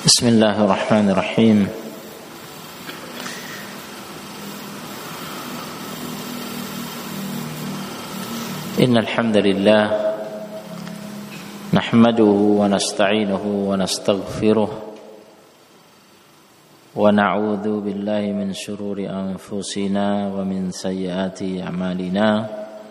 Bismillahirrahmanirrahim. Innal hamdalillah nahmaduhu wa nasta'inuhu wa nastaghfiruh wa na'udzu billahi min shururi anfusina wa min sayyiati a'malina.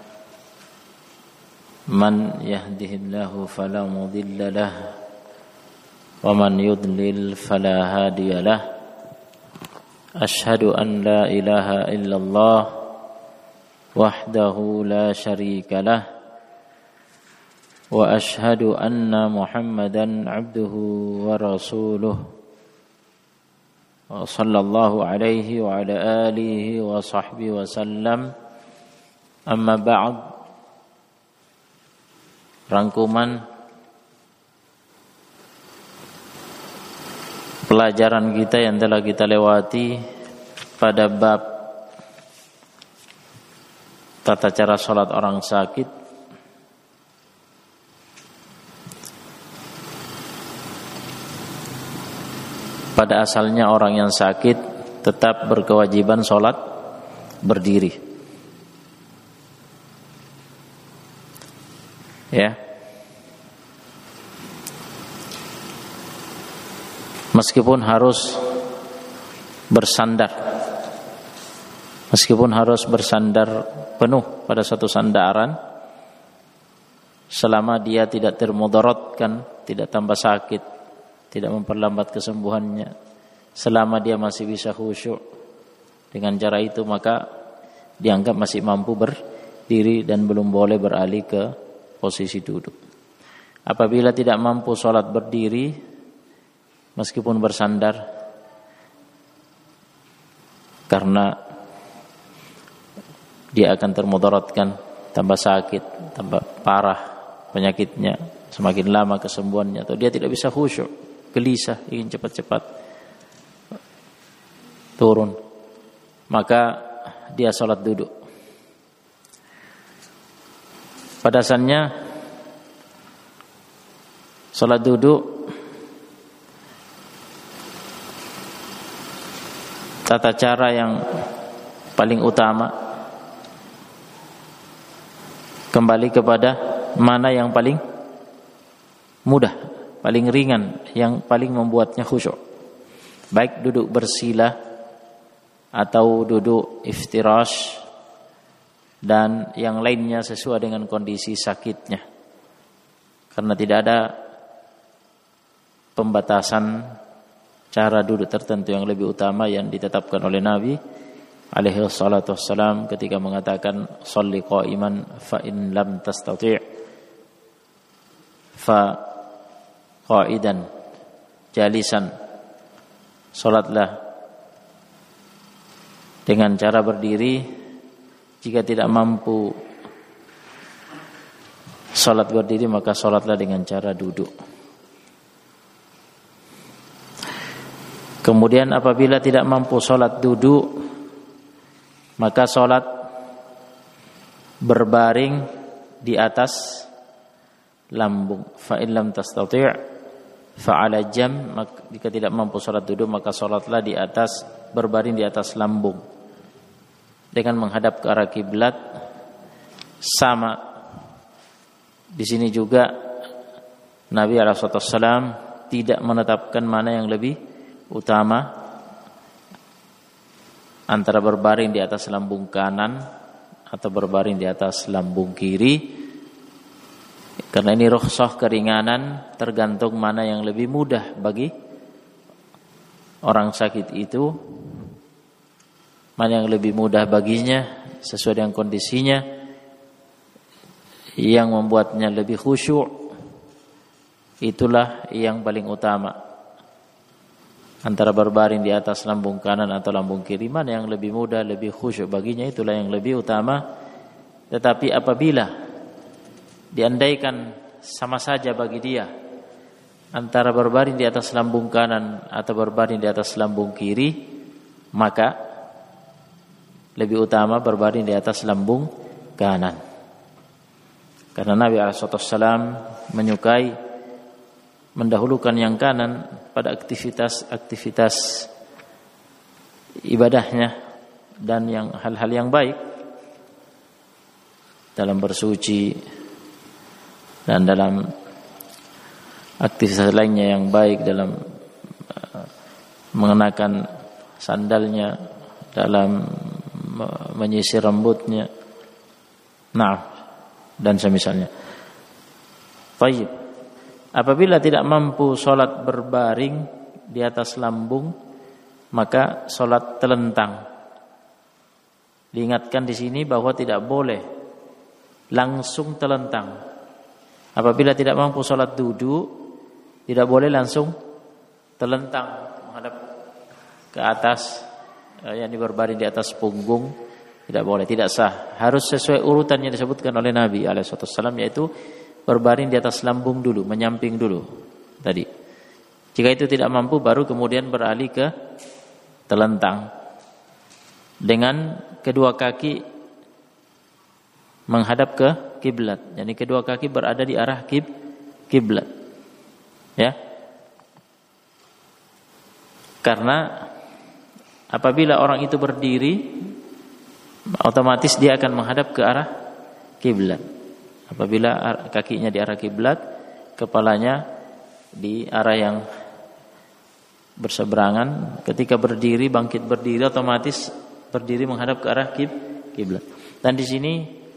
Man yahdihillahu fala mudilla lahu wa man yudlil fala hadiya lah. Asyhadu an la ilaha illallah wahdahu la syarika lah wa asyhadu anna Muhammadan abduhu wa rasuluh wa sallallahu alaihi wa ala alihi wa sahbihi wa sallam. Amma ba'd. Rangkuman pelajaran kita yang telah kita lewati pada bab tata cara sholat orang sakit. Pada asalnya orang yang sakit tetap berkewajiban sholat berdiri, ya. Meskipun harus bersandar penuh pada satu sandaran, selama dia tidak termudaratkan, tidak tambah sakit, tidak memperlambat kesembuhannya, selama dia masih bisa khusyuk dengan cara itu, maka dianggap masih mampu berdiri dan belum boleh beralih ke posisi duduk. Apabila tidak mampu sholat berdiri meskipun bersandar, karena dia akan termudaratkan, tambah sakit, tambah parah penyakitnya, semakin lama kesembuhannya, atau dia tidak bisa khusyuk, gelisah, ingin cepat-cepat turun, maka dia sholat duduk. Pada asalnya sholat duduk tata cara yang paling utama, kembali kepada mana yang paling mudah, paling ringan, yang paling membuatnya khusyuk, baik duduk bersila atau duduk iftirash dan yang lainnya sesuai dengan kondisi sakitnya, karena tidak ada pembatasan cara duduk tertentu yang lebih utama yang ditetapkan oleh Nabi alaihi salatu wassalam ketika mengatakan sholli qa'iman fa in lam tastati' fa qa'idan jalisan, salatlah dengan cara berdiri, jika tidak mampu salat berdiri maka salatlah dengan cara duduk. Kemudian apabila tidak mampu sholat duduk, maka sholat berbaring di atas lambung. Fa in lam tastati' fa 'ala jam, jika tidak mampu sholat duduk maka sholatlah di atas, berbaring di atas lambung dengan menghadap ke arah kiblat. Sama di sini juga Nabi alaihi wasallam tidak menetapkan mana yang lebih utama antara berbaring di atas lambung kanan atau berbaring di atas lambung kiri, karena ini rukhsah, keringanan, tergantung mana yang lebih mudah bagi orang sakit itu, mana yang lebih mudah baginya sesuai dengan kondisinya, yang membuatnya lebih khusyuk, itulah yang paling utama. Antara berbaring di atas lambung kanan atau lambung kiri, mana yang lebih mudah, lebih khusyuk baginya, itulah yang lebih utama. Tetapi apabila diandaikan sama saja bagi dia antara berbaring di atas lambung kanan atau berbaring di atas lambung kiri, maka lebih utama berbaring di atas lambung kanan. Karena Nabi SAW menyukai mendahulukan yang kanan pada aktivitas ibadahnya dan yang hal-hal yang baik dalam bersuci dan dalam aktivitas lainnya yang baik, dalam mengenakan sandalnya, dalam menyisir rambutnya, dan semisalnya. Baik. Apabila tidak mampu sholat berbaring di atas lambung, maka sholat telentang. Diingatkan di sini bahwa tidak boleh langsung telentang. Apabila tidak mampu sholat duduk, tidak boleh langsung telentang menghadap ke atas, yang berbaring di atas punggung, tidak boleh, tidak sah. Harus sesuai urutan yang disebutkan oleh Nabi alaihissalam, yaitu berbaring di atas lambung dulu, menyamping dulu tadi. Jika itu tidak mampu, baru kemudian beralih ke telentang dengan kedua kaki menghadap ke kiblat. Yani kedua kaki berada di arah kiblat. Ya. Karena apabila orang itu berdiri, otomatis dia akan menghadap ke arah kiblat. Apabila kakinya di arah kiblat, kepalanya di arah yang berseberangan, ketika berdiri, bangkit berdiri, otomatis berdiri menghadap ke arah kiblat. Dan di sini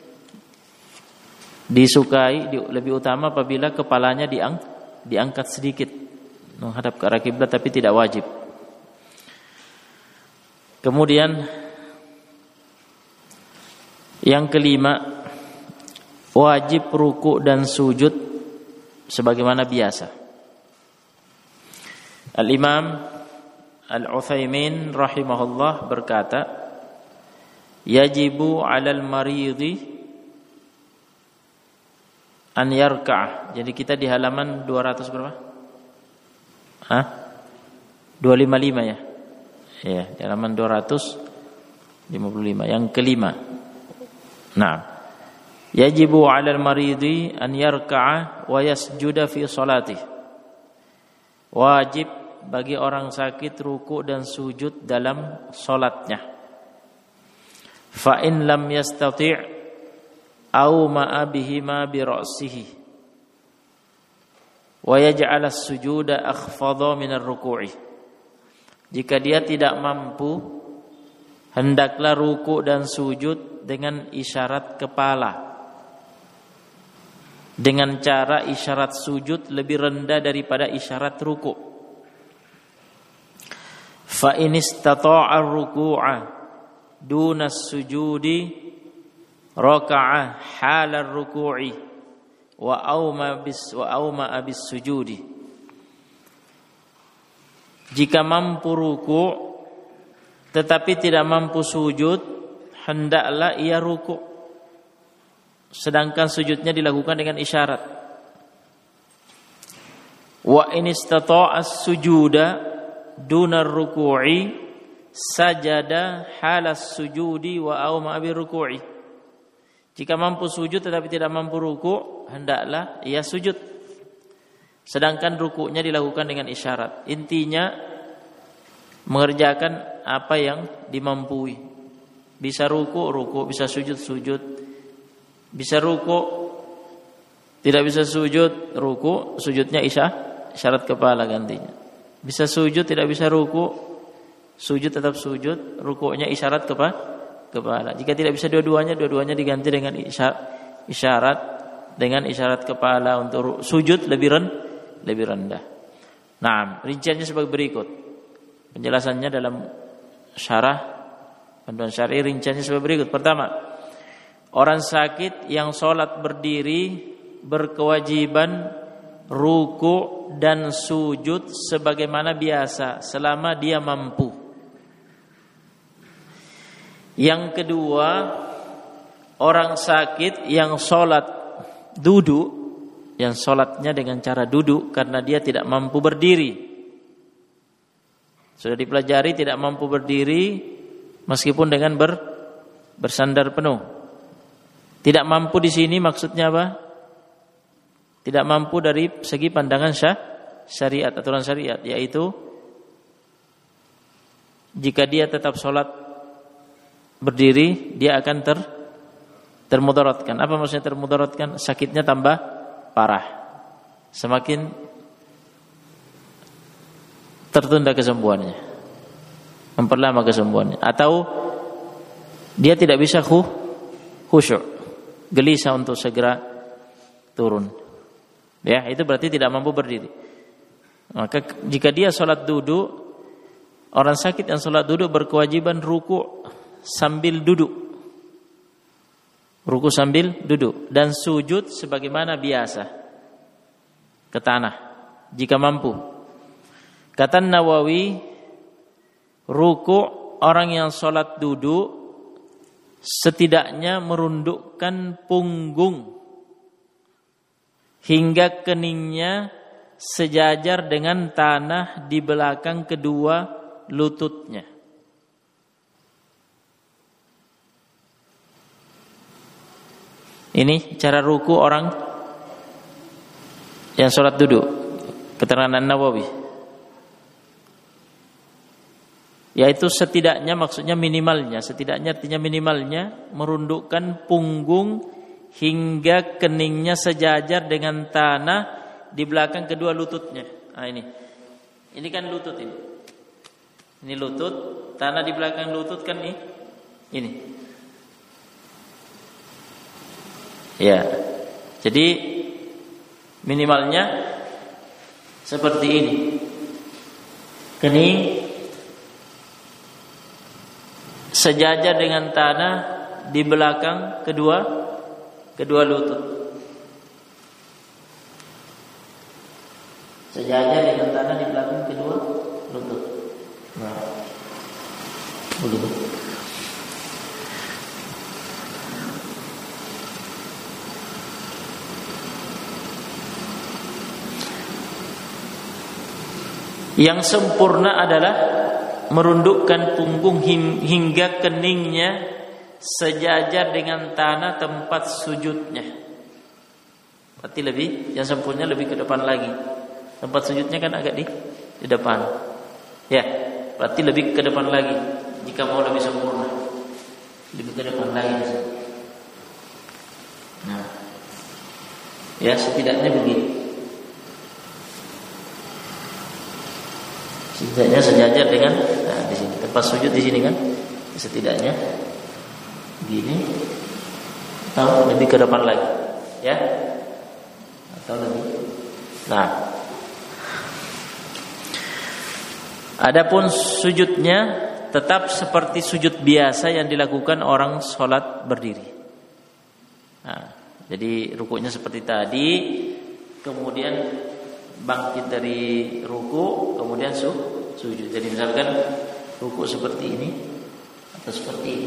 disukai, lebih utama apabila kepalanya diangkat sedikit menghadap ke arah kiblat, tapi tidak wajib. Kemudian yang kelima, wajib ruku' dan sujud sebagaimana biasa. Al-Imam Al-Utsaimin rahimahullah berkata, yajibu 'alal maridi an yarka'ah. Jadi kita di halaman 200 berapa? 255 ya. Ya, di halaman 255 yang kelima. Nah, yajibu 'alal maridi an yarka'a wa yasjuda fi shalatih. Wajib bagi orang sakit ruku' dan sujud dalam salatnya. Fa in lam yastati' aw ma'a bihima bi ra'sihi wa yaj'al as-sujuda akhfadha min ar-ruku'i. Jika dia tidak mampu, hendaklah ruku' dan sujud dengan isyarat kepala, dengan cara isyarat sujud lebih rendah daripada isyarat ruku'. Fa in istata'a ar-ruku'a duna as-sujudi raka'a hal ar-ruku'i wa auma bis sujudi. Jika mampu ruku' tetapi tidak mampu sujud, hendaklah ia ruku', sedangkan sujudnya dilakukan dengan isyarat. Wa in istata'a as-sujuda dunar ruku'i sajada halas sujudi wa auma bir ruku'i. Jika mampu sujud tetapi tidak mampu ruku', hendaklah ia sujud, sedangkan ruku'nya dilakukan dengan isyarat. Intinya mengerjakan apa yang dimampui. Bisa ruku', bisa sujud, bisa ruku', tidak bisa sujud, ruku', sujudnya isyarat kepala gantinya. Bisa sujud, tidak bisa ruku', sujud tetap sujud, ruku'nya isyarat kepala. Jika tidak bisa dua-duanya diganti dengan isyarat dengan isyarat kepala untuk sujud lebih rendah. Nah, rinciannya sebagai berikut. Penjelasannya dalam syarah panduan syar'i, rinciannya sebagai berikut. Pertama, orang sakit yang sholat berdiri berkewajiban ruku' dan sujud sebagaimana biasa selama dia mampu. Yang kedua, orang sakit yang sholat duduk, yang sholatnya dengan cara duduk karena dia tidak mampu berdiri. Sudah dipelajari tidak mampu berdiri meskipun dengan bersandar penuh. Tidak mampu di sini maksudnya apa? Tidak mampu dari segi pandangan syariat, aturan syariat, yaitu jika dia tetap sholat berdiri, dia akan termudaratkan. Apa maksudnya termudaratkan? Sakitnya tambah parah, semakin tertunda kesembuhannya, memperlama kesembuhannya, atau dia tidak bisa khusyuk, gelisah untuk segera turun. Ya, itu berarti tidak mampu berdiri. Maka jika dia sholat duduk, orang sakit yang sholat duduk berkewajiban ruku sambil duduk, ruku sambil duduk, dan sujud sebagaimana biasa ke tanah jika mampu. Kata Nawawi, ruku orang yang sholat duduk setidaknya merundukkan punggung hingga keningnya sejajar dengan tanah di belakang kedua lututnya. Ini cara ruku orang yang sholat duduk, keterangan Nawawi. Yaitu setidaknya, maksudnya minimalnya, setidaknya artinya minimalnya merundukkan punggung hingga keningnya sejajar dengan tanah di belakang kedua lututnya. Nah, ini kan lutut ini. Ini lutut, tanah di belakang lutut kan ini. Ya. Jadi minimalnya seperti ini. Kening sejajar dengan tanah di belakang kedua lutut. Sejajar dengan tanah di belakang kedua lutut. Nah, begitu. Yang sempurna adalah merundukkan punggung hingga keningnya sejajar dengan tanah tempat sujudnya. Berarti yang sempurna lebih ke depan lagi. Tempat sujudnya kan agak di depan. Ya, berarti lebih ke depan lagi. Jika mau lebih sempurna, lebih ke depan lagi. Nah, ya setidaknya begini. Setidaknya sejajar dengan di sini tempat sujud di sini kan, setidaknya gini atau lebih ke depan lagi, ya, atau lebih. Nah, adapun sujudnya tetap seperti sujud biasa yang dilakukan orang sholat berdiri. Nah, jadi rukuknya seperti tadi, kemudian bangkit dari ruku, kemudian sujud. Jadi misalkan ruku seperti ini atau seperti ini,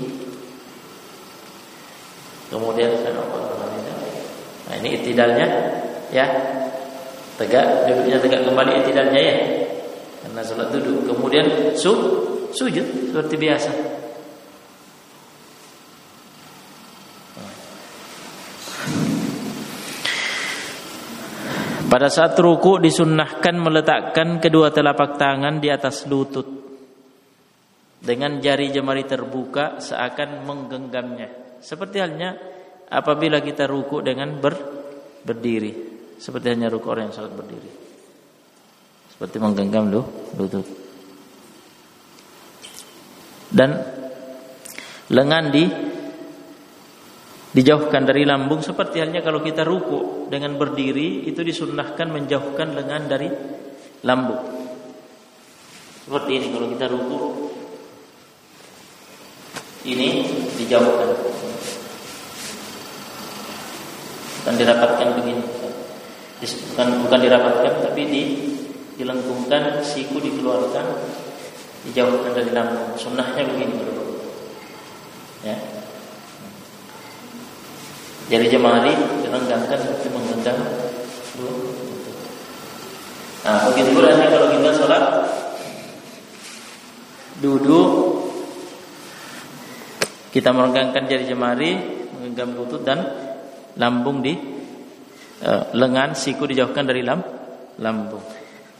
kemudian nah ini i'tidalnya, ya, tegak, duduknya tegak kembali, i'tidalnya ya, karena salat duduk. Kemudian sujud seperti biasa. Pada saat ruku disunnahkan meletakkan kedua telapak tangan di atas lutut dengan jari jemari terbuka seakan menggenggamnya. Seperti halnya apabila kita ruku dengan berdiri. Seperti halnya ruku orang yang salat berdiri. Seperti menggenggam lutut. Dan lengan dijauhkan dari lambung, seperti halnya kalau kita ruku dengan berdiri itu disunnahkan menjauhkan lengan dari lambung. Seperti ini kalau kita ruku, ini dijauhkan, bukan dirapatkan begini, bukan dirapatkan, tapi dilengkungkan, siku dikeluarkan, dijauhkan dari lambung. Sunnahnya begini, ya. Jari jemari direnggangkan seperti menggenggam lutut. Nah, begitu pula kalau kita sholat duduk, kita merenggangkan jari jemari, menggenggam lutut dan lambung di lengan, siku dijauhkan dari lambung.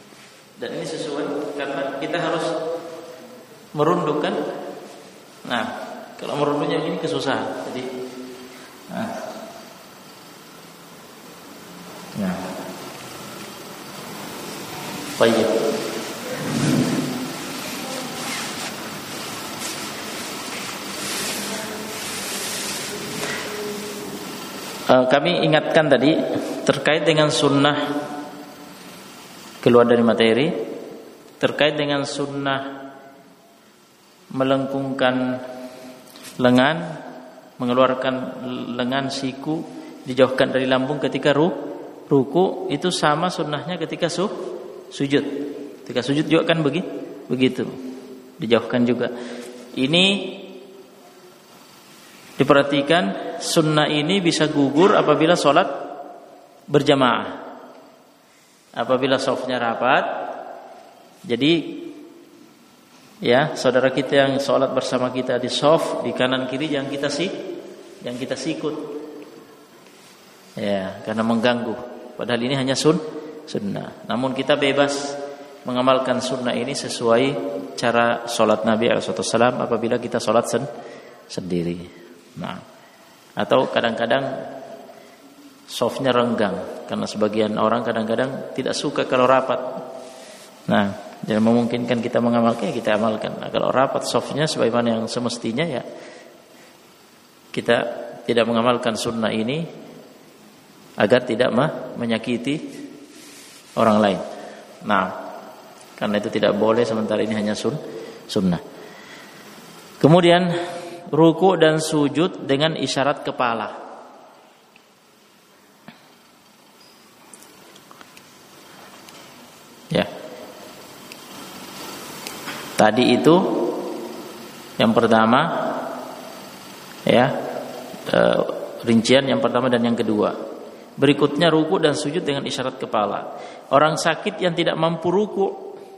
Dan ini sesuai karena kita harus merunduk kan. Nah, kalau merunduknya begini kesusahan. Jadi nah. Baik. Kami ingatkan tadi terkait dengan sunnah, keluar dari materi, terkait dengan sunnah melengkungkan lengan, mengeluarkan lengan siku, dijauhkan dari lambung ketika ruku, itu sama sunnahnya ketika sujud. Ketika sujud juga kan begitu, dijauhkan juga. Ini diperhatikan, sunnah ini bisa gugur apabila sholat berjamaah. Apabila shafnya rapat, jadi ya saudara kita yang sholat bersama kita di shaf, di kanan kiri yang kita sikut, ya karena mengganggu. Padahal ini hanya sunnah. Namun kita bebas mengamalkan sunnah ini sesuai cara sholat Nabi SAW apabila kita sholat sendiri. Nah, atau kadang-kadang softnya renggang karena sebagian orang kadang-kadang tidak suka kalau rapat. Nah, jadi memungkinkan kita mengamalkan, ya kita amalkan. Nah, kalau rapat softnya sebagaimana yang semestinya, ya kita tidak mengamalkan sunnah ini agar tidak menyakiti orang lain. Nah, karena itu tidak boleh, sementara ini hanya sunnah. Kemudian ruku dan sujud dengan isyarat kepala. Ya. Tadi itu yang pertama, ya, rincian yang pertama dan yang kedua. Berikutnya ruku dan sujud dengan isyarat kepala. Orang sakit yang tidak mampu ruku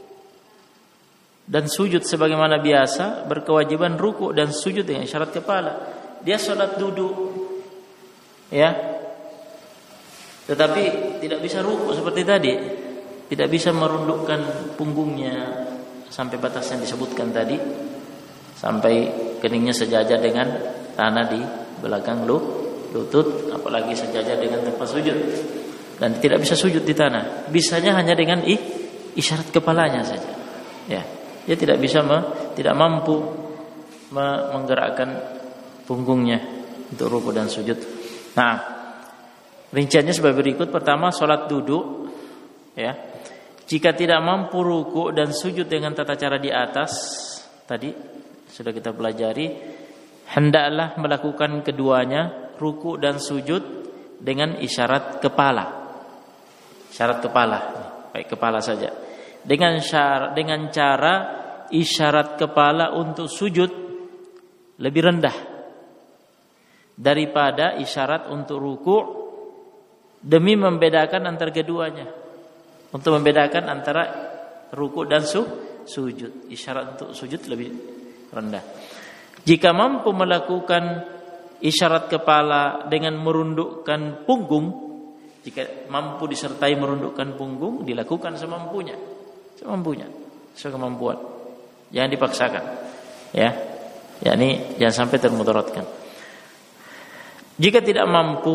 dan sujud sebagaimana biasa berkewajiban ruku dan sujud dengan isyarat kepala. Dia sholat duduk, ya, tetapi tidak bisa ruku seperti tadi, tidak bisa merundukkan punggungnya sampai batas yang disebutkan tadi, sampai keningnya sejajar dengan tanah di belakang lutut, apalagi sejajar dengan tempat sujud, dan tidak bisa sujud di tanah. Bisanya hanya dengan isyarat kepalanya saja, ya. Dia tidak bisa tidak mampu menggerakkan punggungnya untuk ruku dan sujud. Nah, rinciannya sebagai berikut. Pertama, sholat duduk, ya. Jika tidak mampu ruku dan sujud dengan tata cara di atas tadi sudah kita pelajari, hendaklah melakukan keduanya, ruku dan sujud dengan isyarat kepala. Isyarat kepala, baik kepala saja. Dengan cara isyarat kepala untuk sujud lebih rendah daripada isyarat untuk ruku, demi membedakan antara keduanya. Untuk membedakan antara ruku dan sujud, isyarat untuk sujud lebih rendah. Jika mampu melakukan isyarat kepala dengan merundukkan punggung, jika mampu disertai merundukkan punggung, dilakukan semampunya, sesuai kemampuan, jangan dipaksakan, ya, yakni jangan sampai termudaratkan. Jika tidak mampu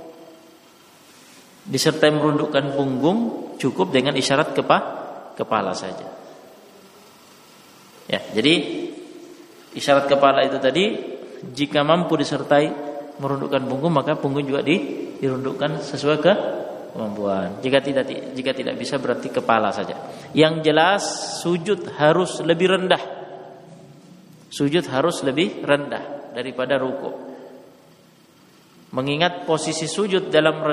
disertai merundukkan punggung, cukup dengan isyarat kepala saja. Ya, jadi isyarat kepala itu tadi, jika mampu disertai merundukkan punggung, maka punggung juga dirundukkan sesuai kemampuan. Jika tidak bisa, berarti kepala saja. Yang jelas sujud harus lebih rendah. Sujud harus lebih rendah daripada ruku. Mengingat posisi sujud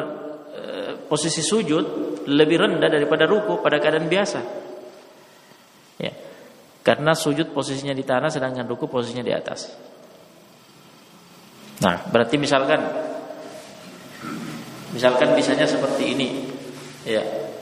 lebih rendah daripada ruku pada keadaan biasa. Ya. Karena sujud posisinya di tanah, sedangkan ruku posisinya di atas. Nah, berarti misalkan bisanya seperti ini, ya,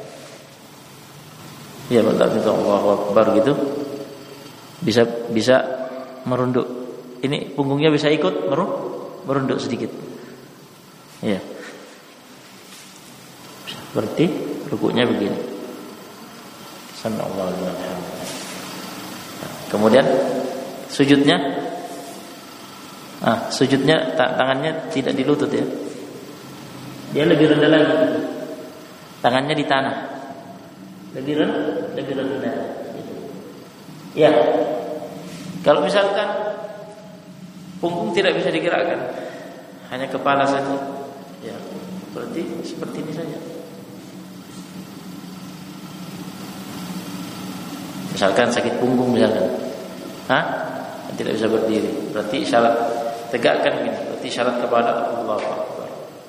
ya, Allahu Akbar gitu, bisa merunduk. Ini punggungnya bisa ikut merunduk sedikit, ya. Berarti rukuknya begini, Sami'allahu liman hamidah. Kemudian sujudnya, sujudnya tangannya tidak di lutut ya, dia lebih rendah lagi, tangannya di tanah, lebih rendah. Ya, kalau misalkan punggung tidak bisa digerakkan, hanya kepala saja, ya berarti seperti ini saja. Misalkan sakit punggung misalkan, tidak bisa berdiri, berarti isyarat tegakkan gini, berarti isyarat kepada Allahu Akbar.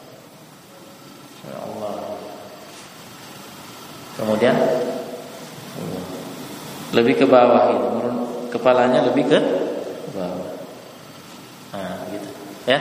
Allah. Kemudian lebih ke bawah itu, kepalanya lebih ke bawah. Gitu. Ya.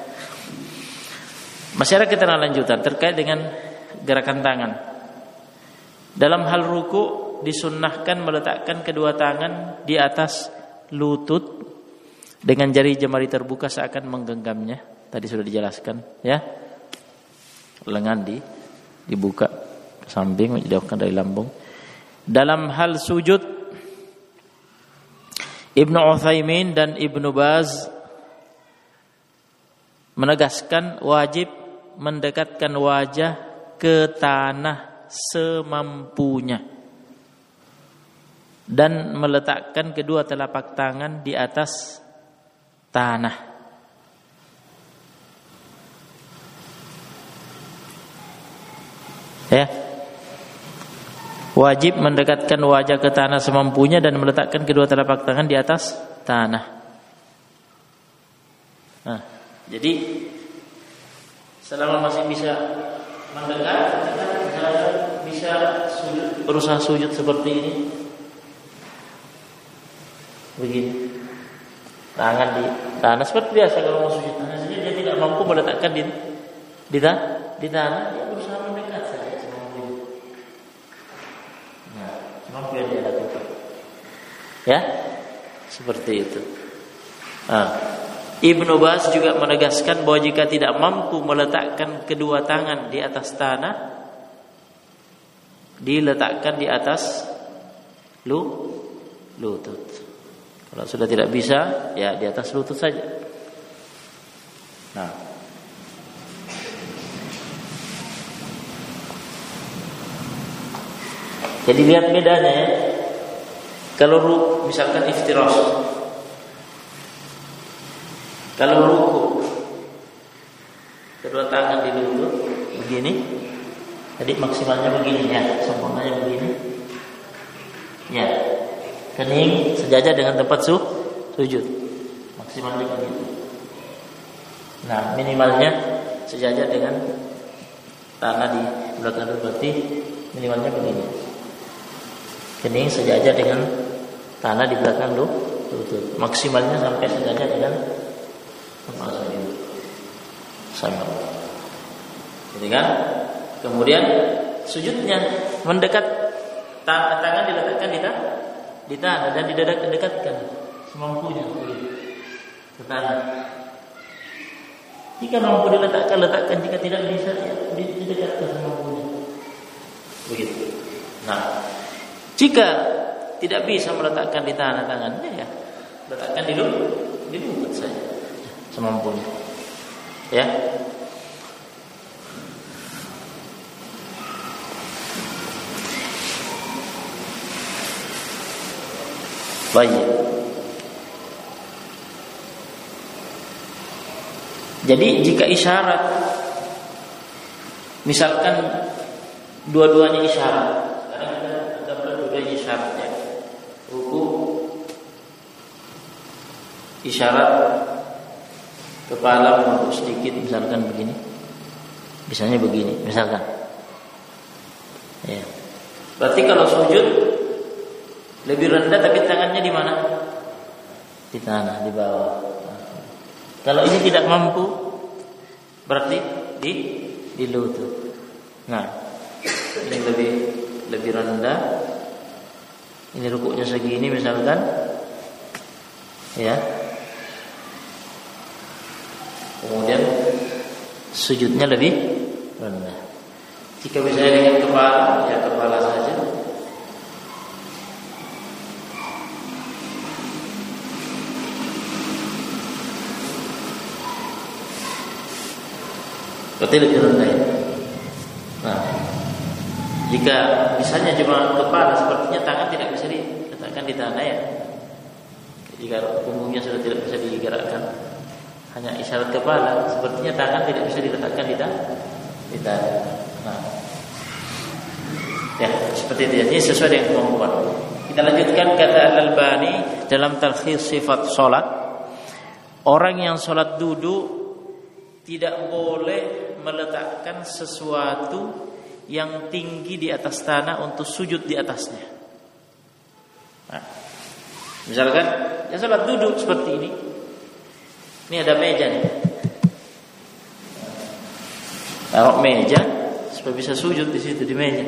Masih ada kita lanjutan terkait dengan gerakan tangan. Dalam hal ruku disunnahkan meletakkan kedua tangan di atas lutut dengan jari jemari terbuka seakan menggenggamnya. Tadi sudah dijelaskan, ya. Lengan dibuka ke samping, menjauhkan dari lambung. Dalam hal sujud, Ibnu Utsaimin dan Ibnu Baz menegaskan wajib mendekatkan wajah ke tanah semampunya dan meletakkan kedua telapak tangan di atas tanah. Ya. Wajib mendekatkan wajah ke tanah semampunya dan meletakkan kedua telapak tangan di atas tanah. Jadi selama masih bisa mendekat, kita bisa berusaha sujud seperti ini. Begini, tangan di tanah seperti biasa kalau mau sujud. Hanya saja dia tidak mampu meletakkan di tanah, dia berusaha mendekat saja semampunya. Semampu yang dia lakukan. Ya, seperti itu. Ibnu Baz juga menegaskan bahwa jika tidak mampu meletakkan kedua tangan di atas tanah, diletakkan di atas lutut. Kalau sudah tidak bisa, ya di atas lutut saja. Jadi lihat bedanya ya. Kalau misalkan iftirash, kalau ruku kedua tangan di lutut begini, jadi maksimalnya begini ya, sempurnanya begini. Ya. Kening sejajar dengan tempat sujud. Maksimalnya begitu. Minimalnya sejajar dengan tanah di belakang lutut, berarti minimalnya begini. Kening sejajar dengan tanah di belakang lutut. Maksimalnya sampai sejajar dengan tempat sujud. Sama. Jadi kan? Kemudian sujudnya mendekat, tangan diletakkan di tanah dan didekatkan semampunya ke tanah. Jika mampu diletakkan, jika tidak bisa ya didekatkan semampunya. Begitu. Jika tidak bisa meletakkan di tanah tangannya, ya letakkan di lutut saja semampunya. Ya. Baik. Jadi jika isyarat, misalkan dua-duanya isyarat, sekarang kita anggap dua-duanya isyarat ya. Ruku isyarat kepala menunduk sedikit, misalkan begini, misalnya begini, misalkan. Ya. Berarti kalau sujud lebih rendah tapi tangannya di mana? Di tanah, di bawah. Kalau ini tidak mampu, berarti di lutut. Ini lebih rendah. Ini rukuknya segini misalkan, ya. Kemudian sujudnya lebih rendah. Jika misalnya dengan kepala, ya kepala saja. Berarti lebih rendah ya. Nah, jika misalnya cuma kepala, sepertinya tangan tidak bisa diletakkan di tanah ya. Jika punggungnya sudah tidak bisa digerakkan, hanya isyarat kepala, sepertinya tangan tidak bisa diletakkan di tanah. Nah, ya seperti itu. Ini sesuai dengan kemampuan. Kita lanjutkan kata Al-Albani dalam talkhis sifat salat. Orang yang salat duduk tidak boleh meletakkan sesuatu yang tinggi di atas tanah untuk sujud di atasnya. Nah, misalkan ya salat duduk seperti ini. Ini ada meja nih. Taruh meja supaya bisa sujud di situ di meja.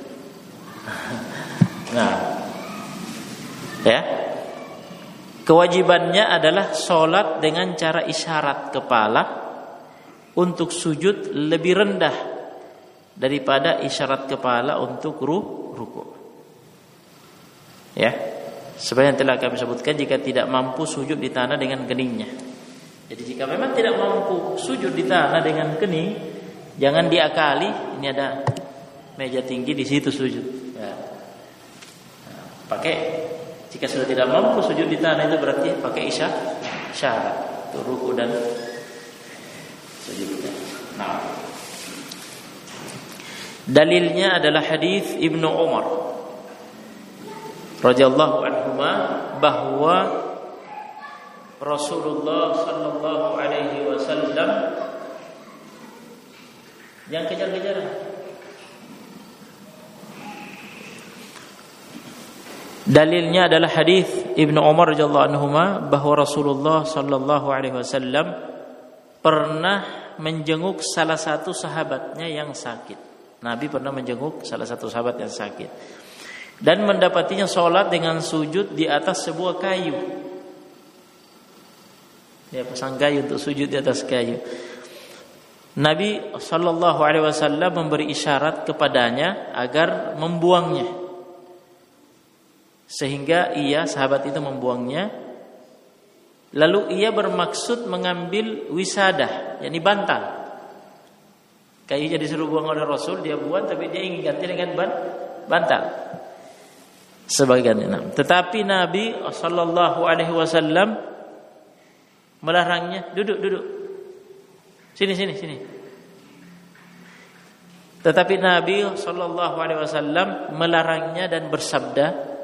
Nah, ya. Kewajibannya adalah sholat dengan cara isyarat kepala untuk sujud lebih rendah daripada isyarat kepala untuk ruku. Ya, seperti yang telah kami sebutkan, jika tidak mampu sujud di tanah dengan keningnya. Jadi jika memang tidak mampu sujud di tanah dengan kening, jangan diakali. Ini ada meja tinggi di situ sujud. Ya. Nah, pakai. Jika sudah tidak mampu sujud di tanah, itu berarti pakai isyarat untuk ruku dan sujud. Nah, dalilnya adalah hadis Ibnu Umar radhiyallahu anhuma bahwa Rasulullah sallallahu alaihi wasallam yang kejar-kejaran. Dalilnya adalah hadis Ibnu Umar radhiyallahu anhuma bahwa Rasulullah sallallahu alaihi wasallam pernah menjenguk salah satu sahabatnya yang sakit. Nabi pernah menjenguk salah satu sahabat yang sakit dan mendapatinya sholat dengan sujud di atas sebuah kayu. Dia pasang kayu untuk sujud di atas kayu. Nabi sallallahu alaihi wasallam memberi isyarat kepadanya agar membuangnya. Sehingga sahabat itu membuangnya. Lalu ia bermaksud mengambil wisadah, yakni bantal. Kayunya disuruh buang oleh Rasul, dia buang, tapi dia ingin ganti dengan bantal. Sebagian. Tetapi Nabi sallallahu alaihi wasallam melarangnya. Duduk. Sini. Tetapi Nabi sallallahu alaihi wasallam melarangnya dan bersabda,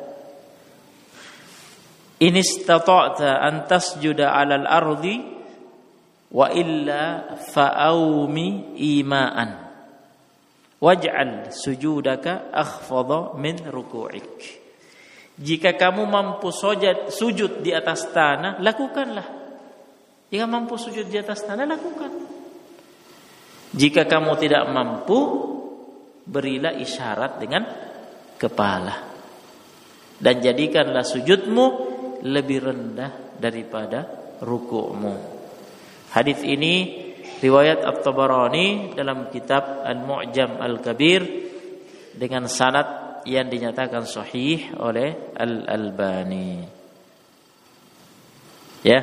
"In istata'ta an tasjuda 'alal ardi wa illa fa'aumi ima'an waj'al sujudaka akhfadha min ruku'ik." Jika kamu mampu sujud di atas tanah, lakukanlah. Jika mampu sujud di atas tanah, lakukan. Jika kamu tidak mampu, berilah isyarat dengan kepala. Dan jadikanlah sujudmu lebih rendah daripada rukukmu. Hadis ini riwayat At-Tabarani dalam kitab Al-Mu'jam Al-Kabir dengan sanad yang dinyatakan sahih oleh Al-Albani. Ya.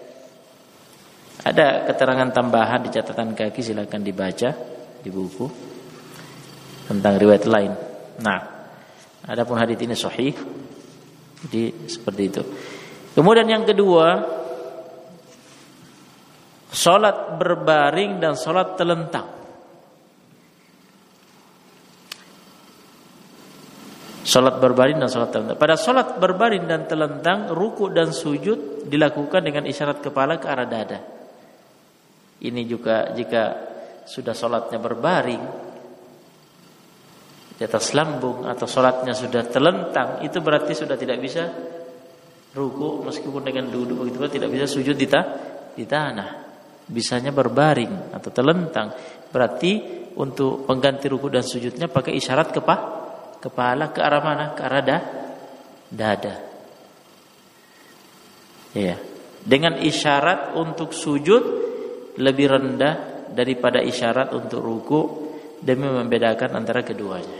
Ada keterangan tambahan di catatan kaki, silakan dibaca di buku tentang riwayat lain. Nah, adapun hadis ini sahih. Jadi seperti itu. Kemudian yang kedua, salat berbaring dan salat telentang. Salat berbaring dan salat telentang. Pada salat berbaring dan telentang, ruku dan sujud dilakukan dengan isyarat kepala ke arah dada. Ini juga jika sudah salatnya berbaring di atas lambung atau sholatnya sudah telentang, itu berarti sudah tidak bisa ruku meskipun dengan duduk, begitu tidak bisa sujud di tanah. Bisanya berbaring atau telentang. Berarti untuk pengganti ruku dan sujudnya pakai isyarat kepala ke arah mana? Ke arah dada. Ya. Dengan isyarat untuk sujud lebih rendah daripada isyarat untuk ruku demi membedakan antara keduanya.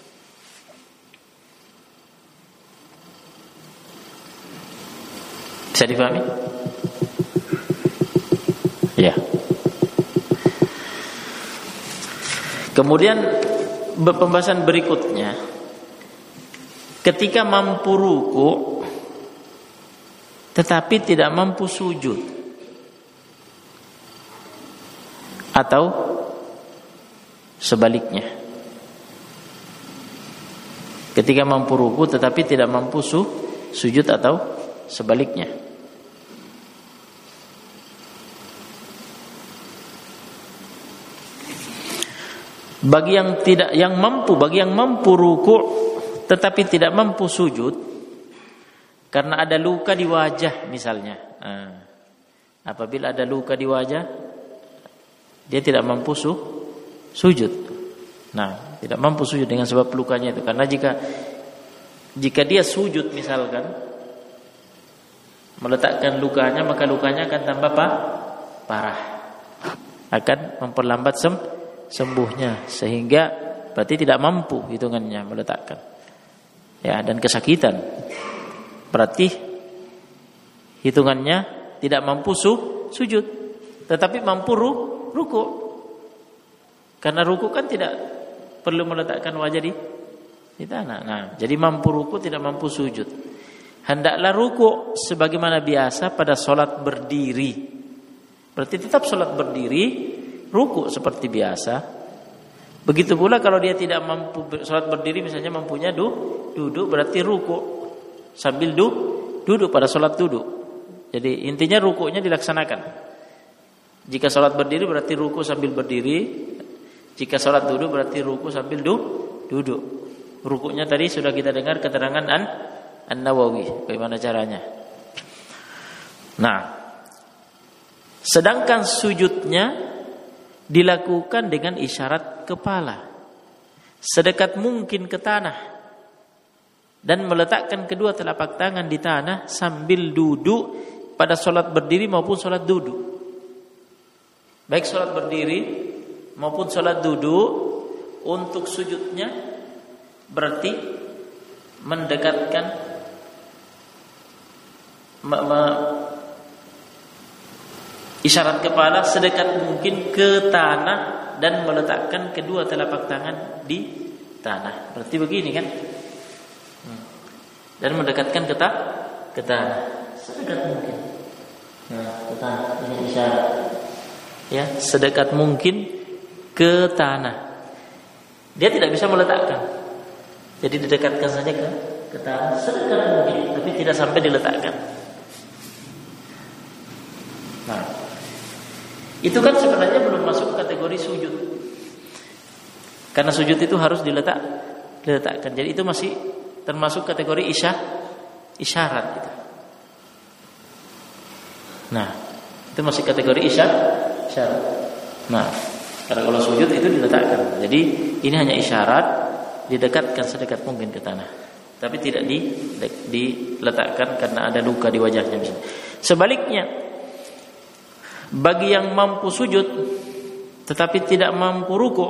Bisa dipahami? Ya. Kemudian pembahasan berikutnya, ketika mampu ruku tetapi tidak mampu sujud, atau sebaliknya, ketika mampu ruku tetapi tidak mampu sujud, atau sebaliknya. Bagi yang mampu ruku tetapi tidak mampu sujud karena ada luka di wajah misalnya. Apabila ada luka di wajah, dia tidak mampu sujud. Nah, tidak mampu sujud dengan sebab lukanya itu. Karena jika dia sujud misalkan meletakkan lukanya, maka lukanya akan tambah parah. Akan memperlambat sembuhnya, sehingga berarti tidak mampu hitungannya meletakkan. Ya, dan kesakitan. Berarti hitungannya tidak mampu sujud, tetapi mampu ruku. Karena ruku kan tidak perlu meletakkan wajah di tanah. Nah, jadi mampu ruku tidak mampu sujud. Hendaklah ruku sebagaimana biasa pada sholat berdiri. Berarti tetap sholat berdiri, ruku seperti biasa. Begitu pula kalau dia tidak mampu sholat berdiri, misalnya mampunya duduk, berarti ruku sambil duduk pada sholat duduk. Jadi intinya rukunya dilaksanakan. Jika sholat berdiri berarti ruku sambil berdiri. Jika sholat duduk berarti ruku sambil duduk. Rukunya tadi sudah kita dengar keterangan An-Nawawi bagaimana caranya. Nah, sedangkan sujudnya dilakukan dengan isyarat kepala sedekat mungkin ke tanah dan meletakkan kedua telapak tangan di tanah sambil duduk pada sholat berdiri maupun sholat duduk. Baik sholat berdiri maupun sholat duduk, untuk sujudnya berarti mendekatkan isyarat kepala sedekat mungkin ke tanah dan meletakkan kedua telapak tangan di tanah. Berarti begini kan? Dan mendekatkan ke tanah sedekat mungkin. Nah, ke tanah ini isyarat. Ya, sedekat mungkin ke tanah. Dia tidak bisa meletakkan. Jadi didekatkan saja ke tanah sedekat mungkin, tapi tidak sampai diletakkan. Nah, itu kan sebenarnya belum masuk kategori sujud. Karena sujud itu harus diletakkan. Jadi itu masih termasuk kategori isyarat gitu. Nah, itu masih kategori isyarat. Nah, karena kalau sujud itu diletakkan. Jadi ini hanya isyarat, didekatkan sedekat mungkin ke tanah. Tapi tidak diletakkan karena ada luka di wajahnya misalnya. Sebaliknya, bagi yang mampu sujud tetapi tidak mampu ruku,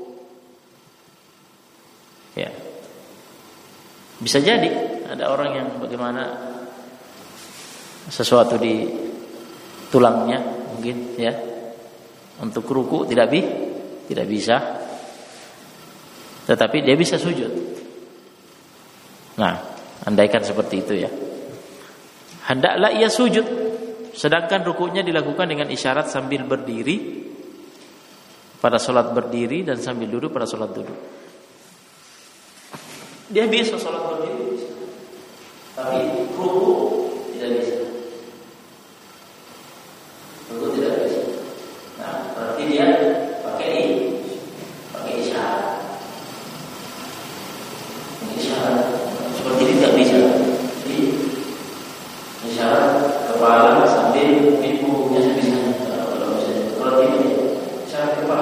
ya, bisa jadi ada orang yang bagaimana sesuatu di tulangnya mungkin, ya, untuk ruku tidak bisa, tetapi dia bisa sujud. Nah, andaikan seperti itu ya, hendaklah ia sujud, sedangkan rukunya dilakukan dengan isyarat sambil berdiri pada sholat berdiri dan sambil duduk pada sholat duduk. Dia bisa sholat berdiri, tapi ruku tidak bisa. Ruku tidak bisa. Nah, berarti dia pakai isyarat. Isyarat seperti ini tidak bisa. Jadi isyarat kepala sambil punggungnya sebisanya. Kalau ini isyarat kepala.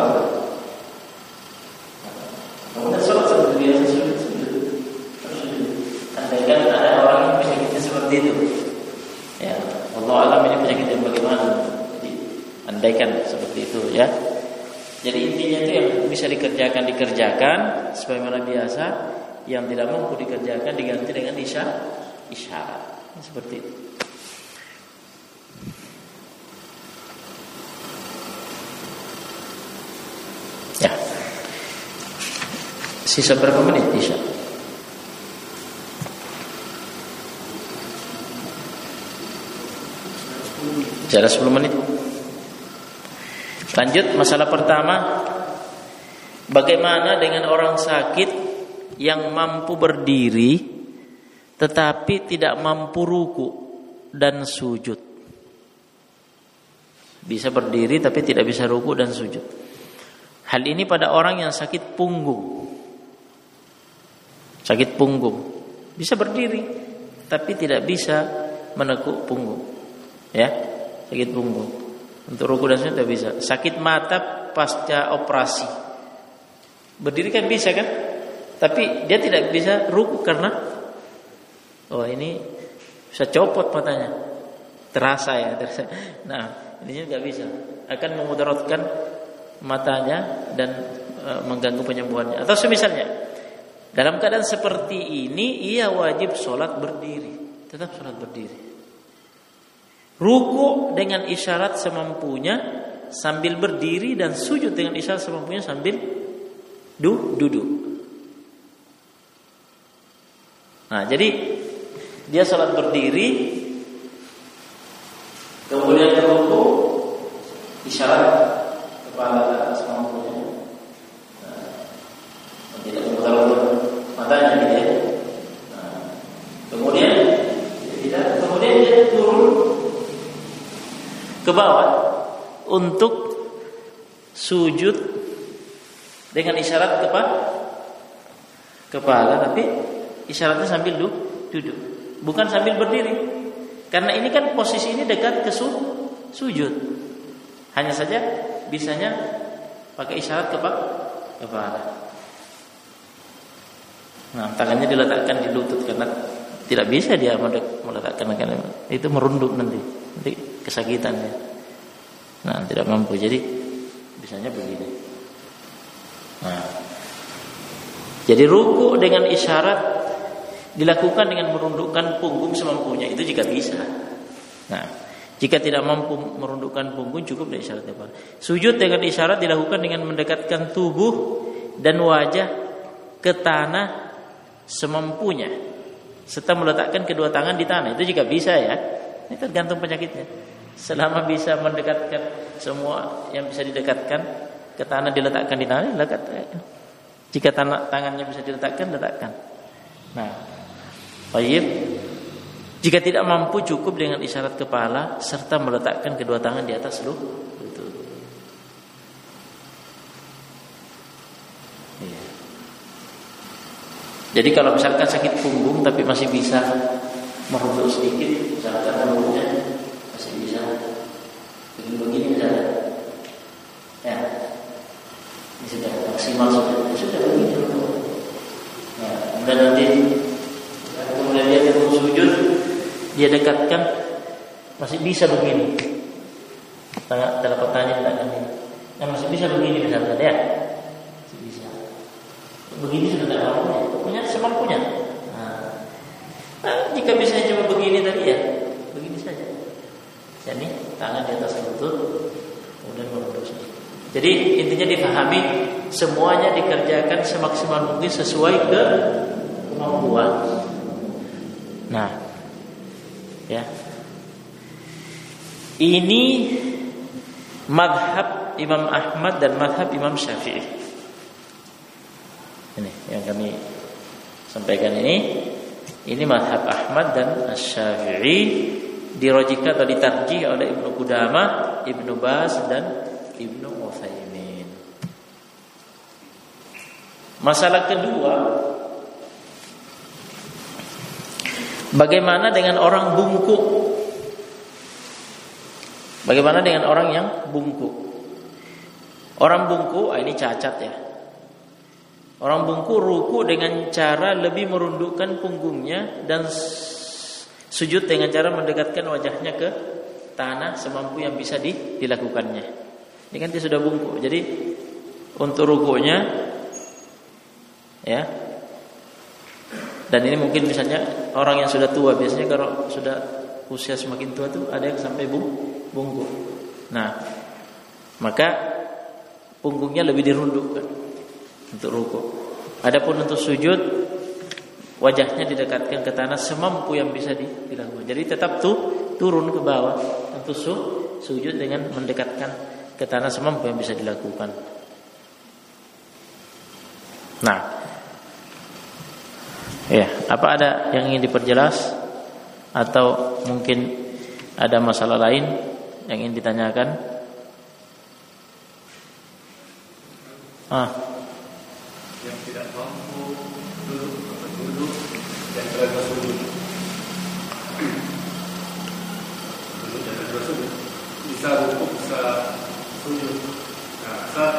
Kemudian sholat seperti biasa sujud. Andaikan ada orang yang penyakitnya seperti itu, ya, Allah alam ini penyakit yang bagaimana. Jadi andaikan seperti itu ya. Jadi intinya itu yang bisa dikerjakan sebagaimana biasa, yang tidak mampu dikerjakan diganti dengan isyarat. Seperti itu. Ya. Sisa berapa menit Isya? Jalan 10 menit. Lanjut masalah pertama. Bagaimana dengan orang sakit yang mampu berdiri tetapi tidak mampu ruku dan sujud? Bisa berdiri tapi tidak bisa ruku dan sujud. Hal ini pada orang yang sakit punggung. Sakit punggung. Bisa berdiri tapi tidak bisa menekuk punggung. Ya, sakit punggung. Untuk ruku dan sujud tidak bisa. Sakit mata pasca operasi. Berdiri kan bisa kan? Tapi dia tidak bisa ruku karena ini bisa copot matanya. Terasa ya. Nah, ini nggak bisa. Akan memudaratkan matanya dan mengganggu penyembuhannya. Atau semisalnya dalam keadaan seperti ini ia wajib sholat berdiri. Tetap sholat berdiri. Ruku dengan isyarat semampunya sambil berdiri dan sujud dengan isyarat semampunya sambil duduk. Nah, jadi dia sholat berdiri, kemudian ruku, isyarat kepala semampunya. Tidak memutar matanya gitu ya. Kemudian dia turun ke bawah untuk sujud dengan isyarat kepala, tapi isyaratnya sambil duduk, bukan sambil berdiri. Karena ini kan posisi ini dekat ke sujud. Hanya saja bisanya pakai isyarat kepala. Nah, tangannya diletakkan di lutut karena tidak bisa dia meletakkan itu merunduk nanti kesakitan ya. Nah, tidak mampu, jadi bisanya begini. Nah, jadi ruku dengan isyarat dilakukan dengan merundukkan punggung semampunya, itu jika bisa. Nah, jika tidak mampu merundukkan punggung cukup dengan isyarat kepala. Sujud dengan isyarat dilakukan dengan mendekatkan tubuh dan wajah ke tanah semampunya serta meletakkan kedua tangan di tanah, itu jika bisa ya. Ini tergantung penyakitnya. Selama bisa mendekatkan semua yang bisa didekatkan ke tanah diletakkan di tanah, diletakkan. Jika tangannya bisa diletakkan, letakkan. Nah, baik. Jika tidak mampu cukup dengan isyarat kepala serta meletakkan kedua tangan di atas lutut. Jadi kalau misalkan sakit punggung tapi masih bisa merunduk sedikit, misalkan punggungnya masih bisa begini misalnya, ya, ini sudah maksimal sudah begini. Nah, kemudian nanti kemudian dia turun sujud, dia dekatkan masih bisa begini, telapak tangannya dekatkan ini, masih bisa begini misalnya, ya. Begini sudah tidak mampu, punya semampunya. Nah, jika bisa cuma begini tadi ya, begini saja. Jadi tangan di atas lutut, kemudian merunduk. Jadi intinya dipahami, semuanya dikerjakan semaksimal mungkin sesuai ke kemampuan. Nah, ya, ini madhab Imam Ahmad dan madhab Imam Syafi'i. Ini yang kami sampaikan ini madhab Ahmad dan Syafi'i, dirojika atau ditarjih oleh Ibnu Qudamah, Ibnu Baz dan Ibnu Utsaimin. Masalah kedua, bagaimana dengan orang bungkuk? Bagaimana dengan orang yang bungkuk? Orang bungkuk, ini cacat ya. Orang bungkuk ruku dengan cara lebih merundukkan punggungnya dan sujud dengan cara mendekatkan wajahnya ke tanah semampu yang bisa dilakukannya. Ini kan dia sudah bungkuk. Jadi untuk rukunya ya. Dan ini mungkin misalnya orang yang sudah tua, biasanya kalau sudah usia semakin tua tuh ada yang sampai bungkuk. Nah, maka punggungnya lebih dirundukkan untuk ruku. Adapun untuk sujud, wajahnya didekatkan ke tanah semampu yang bisa dilakukan. Jadi tetap turun ke bawah untuk sujud dengan mendekatkan ke tanah semampu yang bisa dilakukan. Nah, ya, apa ada yang ingin diperjelas atau mungkin ada masalah lain yang ingin ditanyakan? Yang tidak mampu duduk dan terasa sujud. Duduk dan terasa sujud. Bisa rukuk, bisa sujud. Nah, saat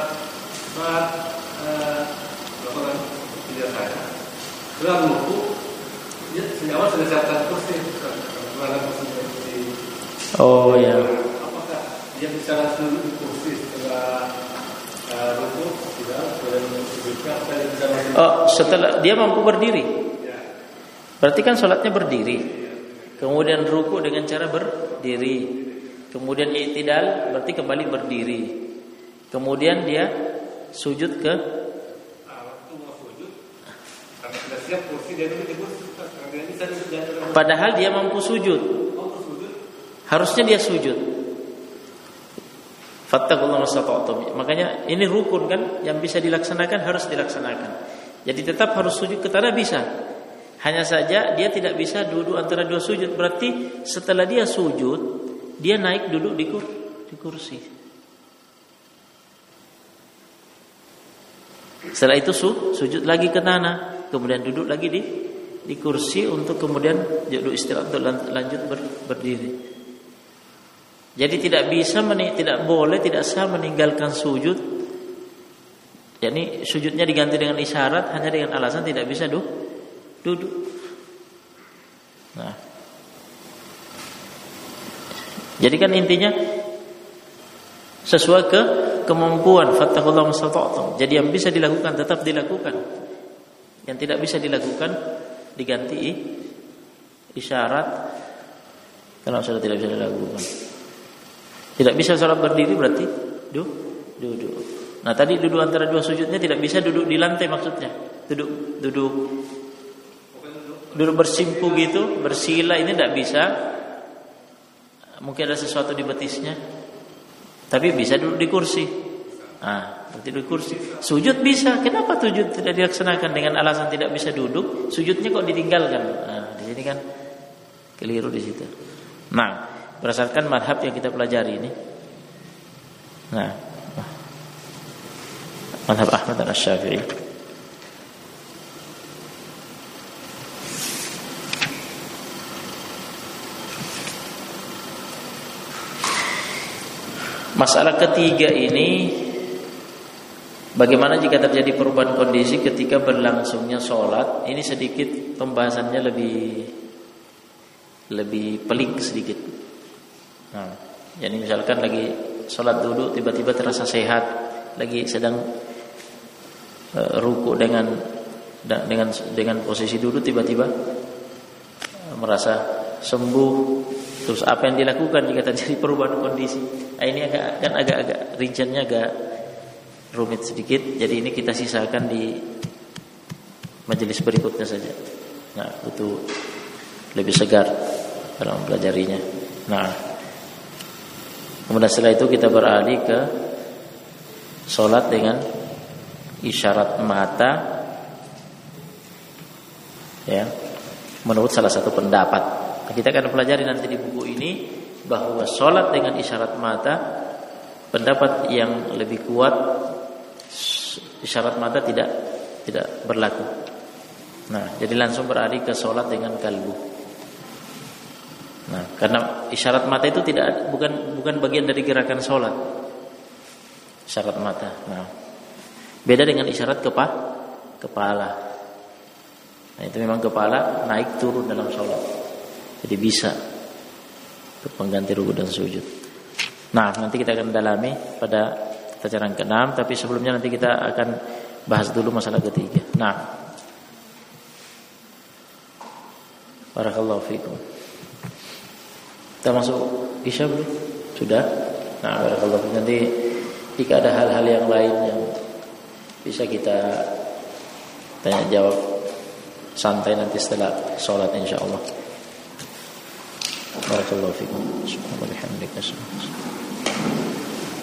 melakukan tidak saya, setelah rukuk, senyawa sudah siapkan kursi, melakukan kursi. Oh ya. Apakah dia bisa langsung duduk di kursi setelah rukuk? Tidak, setelah dia mampu berdiri. Berarti kan sholatnya berdiri. Kemudian ruku dengan cara berdiri. Kemudian i'tidal berarti kembali berdiri. Kemudian dia sujud ke padahal dia mampu sujud. Harusnya dia sujud. Fattaqullaha mastata'tum. Makanya ini rukun kan, yang bisa dilaksanakan harus dilaksanakan. Jadi tetap harus sujud ke tanah bisa. Hanya saja dia tidak bisa duduk antara dua sujud. Berarti setelah dia sujud, dia naik duduk di kursi. Setelah itu sujud lagi ke tanah, kemudian duduk lagi di kursi untuk kemudian duduk istirahat untuk lanjut berdiri. Jadi tidak sah meninggalkan sujud. Yani sujudnya diganti dengan isyarat hanya dengan alasan tidak bisa duduk. Nah, jadi kan intinya sesuai kemampuan. Fattaqullaha mastata'tum. Jadi yang bisa dilakukan tetap dilakukan. Yang tidak bisa dilakukan diganti isyarat kalau sudah tidak bisa dilakukan. Tidak bisa sholat berdiri berarti duduk. Nah tadi duduk antara dua sujudnya tidak bisa duduk di lantai maksudnya. Duduk bersimpu gitu, bersila ini tidak bisa. Mungkin ada sesuatu di betisnya. Tapi bisa duduk di kursi. Berarti duduk di kursi. Sujud bisa. Kenapa sujud tidak dilaksanakan dengan alasan tidak bisa duduk? Sujudnya kok ditinggalkan? Di sini kan keliru di situ. Nah, berdasarkan madhab yang kita pelajari ini. Nah, madhab Ahmad dan Asy-Syafi'i. Masalah ketiga ini, bagaimana jika terjadi perubahan kondisi ketika berlangsungnya sholat? Ini sedikit pembahasannya lebih pelik sedikit. Nah, jadi misalkan lagi sholat duduk tiba-tiba terasa sehat, lagi sedang ruku dengan posisi duduk tiba-tiba merasa sembuh. Terus apa yang dilakukan jika terjadi perubahan kondisi? Ini agak rinciannya agak rumit sedikit. Jadi ini kita sisakan di majelis berikutnya saja. Nah, itu lebih segar dalam mempelajarinya. Nah, kemudian setelah itu kita beralih ke sholat dengan isyarat mata, ya, menurut salah satu pendapat. Kita akan pelajari nanti di buku ini bahwa sholat dengan isyarat mata, pendapat yang lebih kuat, isyarat mata tidak berlaku. Nah, jadi langsung beralih ke sholat dengan kalbu. Nah, karena isyarat mata itu bukan bagian dari gerakan sholat. Isyarat mata. Nah, beda dengan isyarat kepala. Nah, itu memang kepala naik turun dalam sholat. Jadi bisa untuk pengganti rukuk dan sujud. Nah, nanti kita akan dalami pada pelajaran ke-6, tapi sebelumnya nanti kita akan bahas dulu masalah ketiga. Nah, barakallahu fikum. Kita masuk Isya belum? Sudah? Nah, barakallahu fikum. Nanti jika ada hal-hal yang lain yang bisa kita tanya jawab santai nanti setelah sholat insyaallah. Barakallahu fikum. Subhanallah, alhamdulillah.